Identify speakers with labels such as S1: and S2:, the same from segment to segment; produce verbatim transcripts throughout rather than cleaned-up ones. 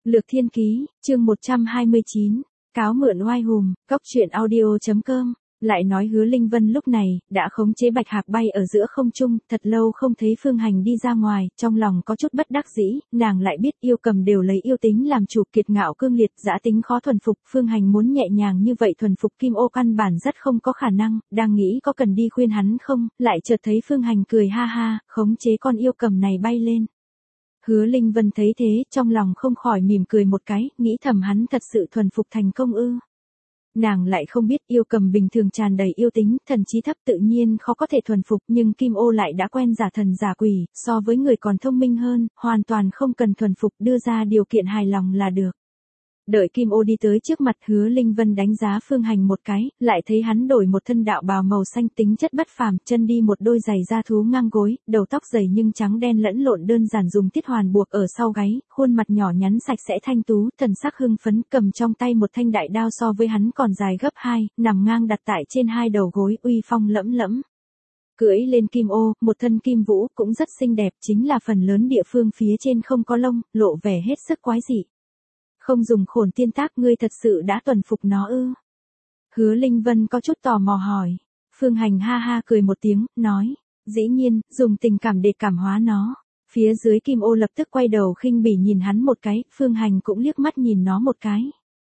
S1: Lược Thiên Ký, chương một trăm hai mươi chín, cáo mượn oai hùm, cốc truyện audio chấm com. Lại nói Hứa Linh Vân lúc này, đã khống chế Bạch Hạc bay ở giữa không trung, thật lâu không thấy Phương Hành đi ra ngoài, trong lòng có chút bất đắc dĩ, nàng lại biết yêu cầm đều lấy yêu tính làm chủ, kiệt ngạo cương liệt, dã tính khó thuần phục, Phương Hành muốn nhẹ nhàng như vậy thuần phục Kim Ô căn bản rất không có khả năng, đang nghĩ có cần đi khuyên hắn không, lại chợt thấy Phương Hành cười ha ha, khống chế con yêu cầm này bay lên. Hứa Linh Vân thấy thế, trong lòng không khỏi mỉm cười một cái, nghĩ thầm hắn thật sự thuần phục thành công ư. Nàng lại không biết yêu cầm bình thường tràn đầy yêu tính, thần trí thấp tự nhiên khó có thể thuần phục, nhưng Kim Ô lại đã quen giả thần giả quỷ, so với người còn thông minh hơn, hoàn toàn không cần thuần phục, đưa ra điều kiện hài lòng là được. Đợi Kim Ô đi tới trước mặt Hứa Linh Vân đánh giá Phương Hành một cái, lại thấy hắn đổi một thân đạo bào màu xanh tính chất bất phàm, chân đi một đôi giày da thú ngang gối, đầu tóc dày nhưng trắng đen lẫn lộn đơn giản dùng tiết hoàn buộc ở sau gáy, khuôn mặt nhỏ nhắn sạch sẽ thanh tú, thần sắc hưng phấn, cầm trong tay một thanh đại đao so với hắn còn dài gấp hai, nằm ngang đặt tại trên hai đầu gối, uy phong lẫm lẫm. Cưỡi lên Kim Ô, một thân kim vũ cũng rất xinh đẹp, chính là phần lớn địa phương phía trên không có lông, lộ vẻ hết sức quái dị. Không dùng khổn tiên tác, ngươi thật sự đã thuần phục nó ư? Hứa Linh Vân có chút tò mò hỏi. Phương Hành ha ha cười một tiếng, nói, dĩ nhiên, dùng tình cảm để cảm hóa nó. Phía dưới Kim Ô lập tức quay đầu khinh bỉ nhìn hắn một cái, Phương Hành cũng liếc mắt nhìn nó một cái.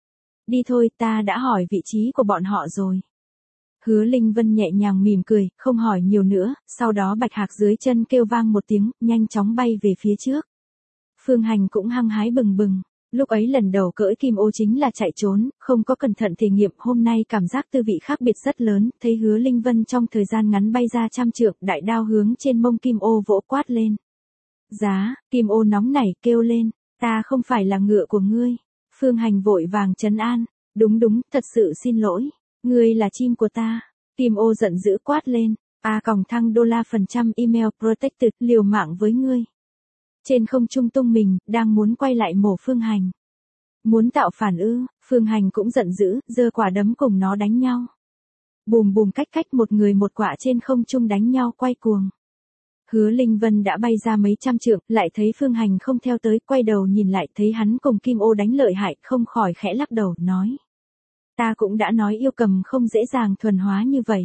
S1: Đi thôi, ta đã hỏi vị trí của bọn họ rồi. Hứa Linh Vân nhẹ nhàng mỉm cười, không hỏi nhiều nữa, sau đó Bạch Hạc dưới chân kêu vang một tiếng, nhanh chóng bay về phía trước. Phương Hành cũng hăng hái bừng bừng. Lúc ấy lần đầu cưỡi Kim Ô chính là chạy trốn, không có cẩn thận thể nghiệm, hôm nay cảm giác tư vị khác biệt rất lớn, thấy Hứa Linh Vân trong thời gian ngắn bay ra trăm trượng, đại đao hướng trên mông Kim Ô vỗ quát lên. Giá, Kim Ô nóng nảy kêu lên, ta không phải là ngựa của ngươi. Phương Hành vội vàng trấn an, đúng đúng, thật sự xin lỗi, ngươi là chim của ta. Kim Ô giận dữ quát lên, a còng thăng đô la phần trăm email protected, liều mạng với ngươi. Trên không trung tung mình, đang muốn quay lại mổ Phương Hành. Muốn tạo phản ư, Phương Hành cũng giận dữ, giơ quả đấm cùng nó đánh nhau. Bùm bùm cách cách một người một quả trên không trung đánh nhau quay cuồng. Hứa Linh Vân đã bay ra mấy trăm trượng, lại thấy Phương Hành không theo tới, quay đầu nhìn lại thấy hắn cùng Kim Ô đánh lợi hại, không khỏi khẽ lắc đầu, nói. Ta cũng đã nói yêu cầm không dễ dàng thuần hóa như vậy.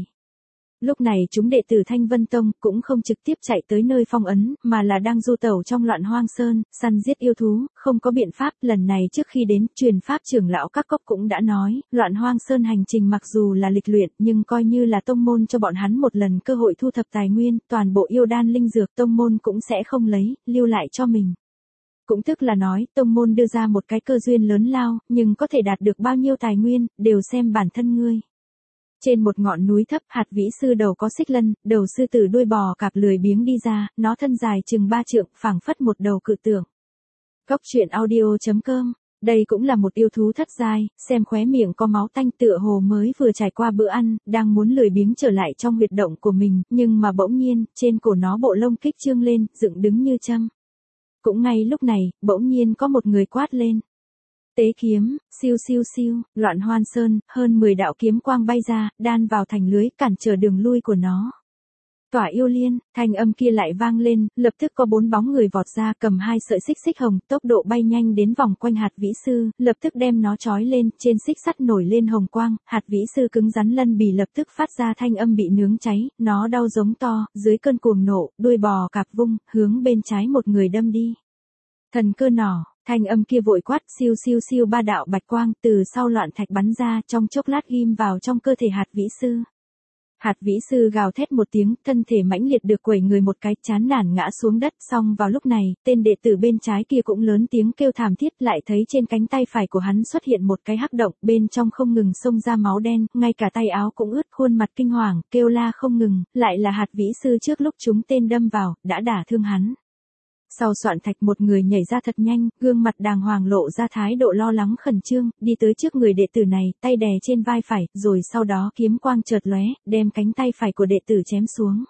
S1: Lúc này chúng đệ tử Thanh Vân Tông cũng không trực tiếp chạy tới nơi phong ấn, mà là đang du tẩu trong loạn hoang sơn, săn giết yêu thú, không có biện pháp. Lần này trước khi đến, truyền pháp trưởng lão các cốc cũng đã nói, loạn hoang sơn hành trình mặc dù là lịch luyện, nhưng coi như là tông môn cho bọn hắn một lần cơ hội thu thập tài nguyên, toàn bộ yêu đan linh dược tông môn cũng sẽ không lấy, lưu lại cho mình. Cũng tức là nói, tông môn đưa ra một cái cơ duyên lớn lao, nhưng có thể đạt được bao nhiêu tài nguyên, đều xem bản thân ngươi. Trên một ngọn núi thấp, hạt vĩ sư đầu có xích lân, đầu sư tử đuôi bò cạp lười biếng đi ra, nó thân dài chừng ba trượng, phảng phất một đầu cự tượng. Cốc truyện audio chấm com, đây cũng là một yêu thú thất giai, xem khóe miệng có máu tanh tựa hồ mới vừa trải qua bữa ăn, đang muốn lười biếng trở lại trong huyệt động của mình, nhưng mà bỗng nhiên, trên cổ nó bộ lông kích trương lên, dựng đứng như châm. Cũng ngay lúc này, bỗng nhiên có một người quát lên. Tế kiếm, siêu siêu siêu, loạn hoan sơn, hơn mười đạo kiếm quang bay ra, đan vào thành lưới, cản trở đường lui của nó. Tỏa yêu liên, thanh âm kia lại vang lên, lập tức có bốn bóng người vọt ra, cầm hai sợi xích xích hồng, tốc độ bay nhanh đến vòng quanh hạt vĩ sư, lập tức đem nó trói lên, trên xích sắt nổi lên hồng quang, hạt vĩ sư cứng rắn lân bì lập tức phát ra thanh âm bị nướng cháy, nó đau giống to, dưới cơn cuồng nộ, đuôi bò cạp vung, hướng bên trái một người đâm đi. Thần cơ nỏ. Thanh âm kia vội quát, siêu siêu siêu ba đạo bạch quang từ sau loạn thạch bắn ra, trong chốc lát ghim vào trong cơ thể hạt vĩ sư. Hạt vĩ sư gào thét một tiếng, thân thể mãnh liệt được quẩy người một cái, chán nản ngã xuống đất. Xong vào lúc này, tên đệ tử bên trái kia cũng lớn tiếng kêu thảm thiết, lại thấy trên cánh tay phải của hắn xuất hiện một cái hắc động, bên trong không ngừng xông ra máu đen, ngay cả tay áo cũng ướt, khuôn mặt kinh hoàng, kêu la không ngừng, lại là hạt vĩ sư trước lúc chúng tên đâm vào, đã đả thương hắn. Sau soạn thạch một người nhảy ra thật nhanh, gương mặt đàng hoàng lộ ra thái độ lo lắng khẩn trương, đi tới trước người đệ tử này, tay đè trên vai phải, rồi sau đó kiếm quang chợt lóe, đem cánh tay phải của đệ tử chém xuống.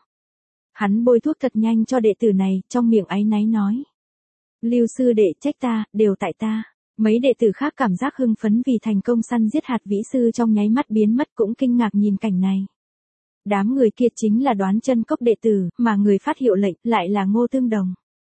S1: Hắn bôi thuốc thật nhanh cho đệ tử này, trong miệng áy náy nói. Lưu sư đệ trách ta, đều tại ta. Mấy đệ tử khác cảm giác hưng phấn vì thành công săn giết hạt vĩ sư trong nháy mắt biến mất cũng kinh ngạc nhìn cảnh này. Đám người kia chính là Đoán Chân Cốc đệ tử, mà người phát hiệu lệnh lại là Ngô Tương Đồng.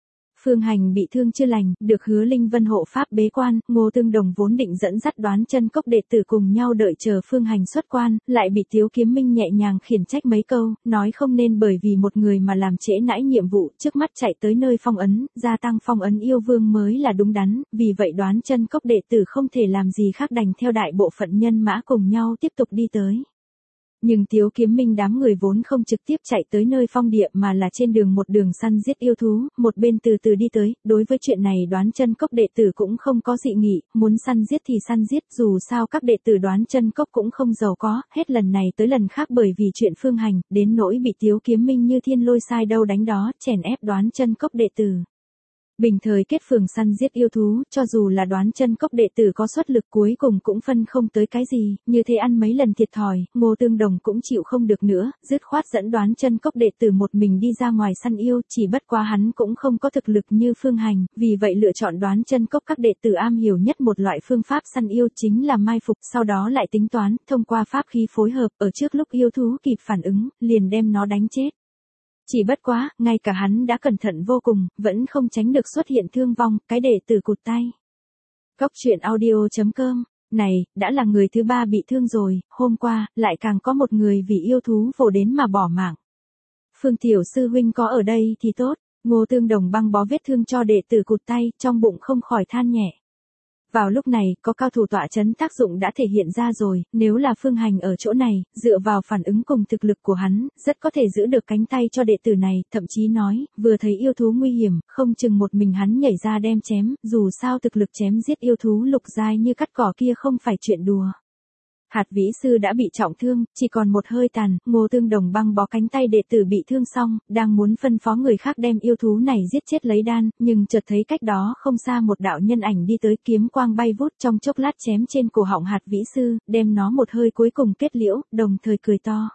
S1: Phương Hành bị thương chưa lành, được Hứa Linh Vân hộ pháp bế quan, Ngô Tương Đồng vốn định dẫn dắt Đoán Chân Cốc đệ tử cùng nhau đợi chờ Phương Hành xuất quan, lại bị Tiếu Kiếm Minh nhẹ nhàng khiển trách mấy câu, nói không nên bởi vì một người mà làm trễ nãi nhiệm vụ, trước mắt chạy tới nơi phong ấn, gia tăng phong ấn yêu vương mới là đúng đắn, vì vậy Đoán Chân Cốc đệ tử không thể làm gì khác đành theo đại bộ phận nhân mã cùng nhau tiếp tục đi tới. Nhưng Tiếu Kiếm Minh đám người vốn không trực tiếp chạy tới nơi phong địa mà là trên đường một đường săn giết yêu thú, một bên từ từ đi tới, đối với chuyện này Đoán Chân Cốc đệ tử cũng không có dị nghị, muốn săn giết thì săn giết, dù sao các đệ tử Đoán Chân Cốc cũng không giàu có, hết lần này tới lần khác bởi vì chuyện Phương Hành, đến nỗi bị Tiếu Kiếm Minh như thiên lôi sai đâu đánh đó, chèn ép Đoán Chân Cốc đệ tử. Bình thời kết phường săn giết yêu thú, cho dù là Đoán Chân Cốc đệ tử có xuất lực cuối cùng cũng phân không tới cái gì, như thế ăn mấy lần thiệt thòi, Ngô Tương Đồng cũng chịu không được nữa, dứt khoát dẫn Đoán Chân Cốc đệ tử một mình đi ra ngoài săn yêu, chỉ bất quá hắn cũng không có thực lực như Phương Hành, vì vậy lựa chọn Đoán Chân Cốc các đệ tử am hiểu nhất một loại phương pháp săn yêu chính là mai phục, sau đó lại tính toán, thông qua pháp khí phối hợp, ở trước lúc yêu thú kịp phản ứng, liền đem nó đánh chết. Chỉ bất quá, ngay cả hắn đã cẩn thận vô cùng, vẫn không tránh được xuất hiện thương vong, cái đệ tử cụt tay. Cốc truyện audio chấm com, này, đã là người thứ ba bị thương rồi, hôm qua, lại càng có một người vì yêu thú vồ đến mà bỏ mạng. Phương Tiểu sư huynh có ở đây thì tốt, Ngô Tương Đồng băng bó vết thương cho đệ tử cụt tay, trong bụng không khỏi than nhẹ. Vào lúc này, có cao thủ tọa chấn tác dụng đã thể hiện ra rồi, nếu là Phương Hành ở chỗ này, dựa vào phản ứng cùng thực lực của hắn, rất có thể giữ được cánh tay cho đệ tử này, thậm chí nói, vừa thấy yêu thú nguy hiểm, không chừng một mình hắn nhảy ra đem chém, dù sao thực lực chém giết yêu thú lục giai như cắt cỏ kia không phải chuyện đùa. Hạt Vĩ Sư đã bị trọng thương, chỉ còn một hơi tàn, Ngô Tương Đồng băng bó cánh tay đệ tử bị thương xong, đang muốn phân phó người khác đem yêu thú này giết chết lấy đan, nhưng chợt thấy cách đó không xa một đạo nhân ảnh đi tới, kiếm quang bay vút trong chốc lát chém trên cổ họng Hạt Vĩ Sư, đem nó một hơi cuối cùng kết liễu, đồng thời cười to.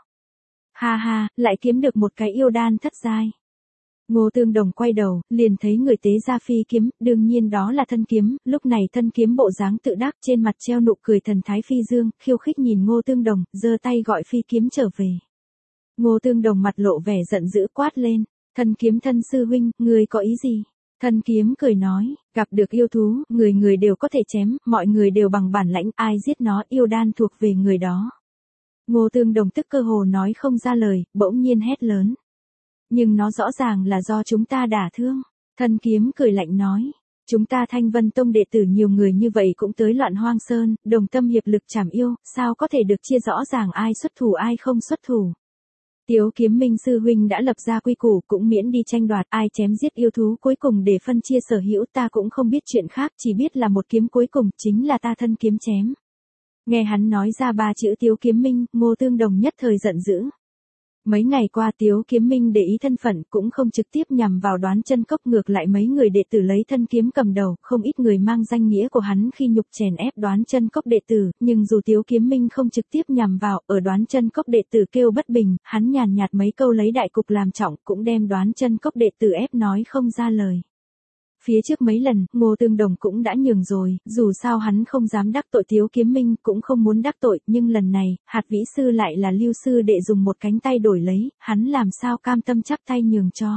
S1: Ha ha, lại kiếm được một cái yêu đan thất giai. Ngô Tương Đồng quay đầu, liền thấy người tế ra phi kiếm, đương nhiên đó là thân kiếm, lúc này thân kiếm bộ dáng tự đắc, trên mặt treo nụ cười thần thái phi dương, khiêu khích nhìn Ngô Tương Đồng, giơ tay gọi phi kiếm trở về. Ngô Tương Đồng mặt lộ vẻ giận dữ quát lên, thân kiếm thân sư huynh, người có ý gì? Thân kiếm cười nói, gặp được yêu thú, người người đều có thể chém, mọi người đều bằng bản lãnh, ai giết nó, yêu đan thuộc về người đó. Ngô Tương Đồng tức cơ hồ nói không ra lời, bỗng nhiên hét lớn. Nhưng nó rõ ràng là do chúng ta đả thương. Thân kiếm cười lạnh nói. Chúng ta Thanh Vân Tông đệ tử nhiều người như vậy cũng tới Loạn Hoang Sơn, đồng tâm hiệp lực trảm yêu, sao có thể được chia rõ ràng ai xuất thủ ai không xuất thủ. Tiếu Kiếm Minh sư huynh đã lập ra quy củ cũng miễn đi tranh đoạt ai chém giết yêu thú cuối cùng để phân chia sở hữu, ta cũng không biết chuyện khác, chỉ biết là một kiếm cuối cùng chính là ta thân kiếm chém. Nghe hắn nói ra ba chữ Tiếu Kiếm Minh, Ngô Tương Đồng nhất thời giận dữ. Mấy ngày qua Tiếu Kiếm Minh để ý thân phận cũng không trực tiếp nhằm vào Đoán Chân Cốc, ngược lại mấy người đệ tử lấy thân kiếm cầm đầu, không ít người mang danh nghĩa của hắn khi nhục chèn ép Đoán Chân Cốc đệ tử, nhưng dù Tiếu Kiếm Minh không trực tiếp nhằm vào, ở Đoán Chân Cốc đệ tử kêu bất bình, hắn nhàn nhạt mấy câu lấy đại cục làm trọng, cũng đem Đoán Chân Cốc đệ tử ép nói không ra lời. Phía trước mấy lần, Ngô Tương Đồng cũng đã nhường rồi, dù sao hắn không dám đắc tội Tiếu Kiếm Minh, cũng không muốn đắc tội, nhưng lần này, Hạt Vĩ Sư lại là Lưu sư đệ dùng một cánh tay đổi lấy, hắn làm sao cam tâm chắp tay nhường cho.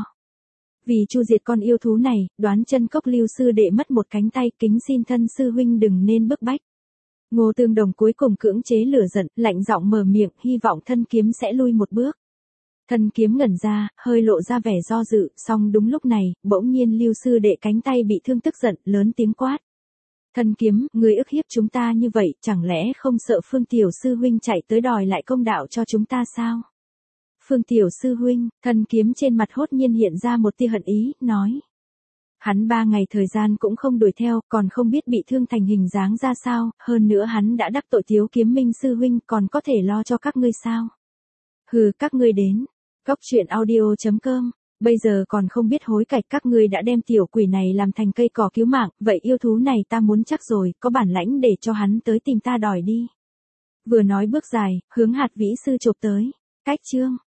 S1: Vì chu diệt con yêu thú này, Đoán Chân Cốc Lưu sư đệ mất một cánh tay, kính xin thân sư huynh đừng nên bức bách. Ngô Tương Đồng cuối cùng cưỡng chế lửa giận, lạnh giọng mở miệng, hy vọng thân kiếm sẽ lui một bước. Thân kiếm ngẩn ra, hơi lộ ra vẻ do dự, song đúng lúc này, bỗng nhiên Lưu sư đệ cánh tay bị thương tức giận, lớn tiếng quát. Thân kiếm, người ức hiếp chúng ta như vậy, chẳng lẽ không sợ Phương Tiểu sư huynh chạy tới đòi lại công đạo cho chúng ta sao? Phương Tiểu sư huynh, thân kiếm trên mặt hốt nhiên hiện ra một tia hận ý, nói. Hắn ba ngày thời gian cũng không đuổi theo, còn không biết bị thương thành hình dáng ra sao, hơn nữa hắn đã đắc tội Tiếu Kiếm Minh sư huynh, còn có thể lo cho các ngươi sao? Hừ, các ngươi đến. Cốc truyện audio chấm com, bây giờ còn không biết hối cải, các ngươi đã đem tiểu quỷ này làm thành cây cỏ cứu mạng, vậy yêu thú này ta muốn chắc rồi, có bản lãnh để cho hắn tới tìm ta đòi đi. Vừa nói bước dài, hướng Hạt Vĩ Sư chộp tới. Cách chương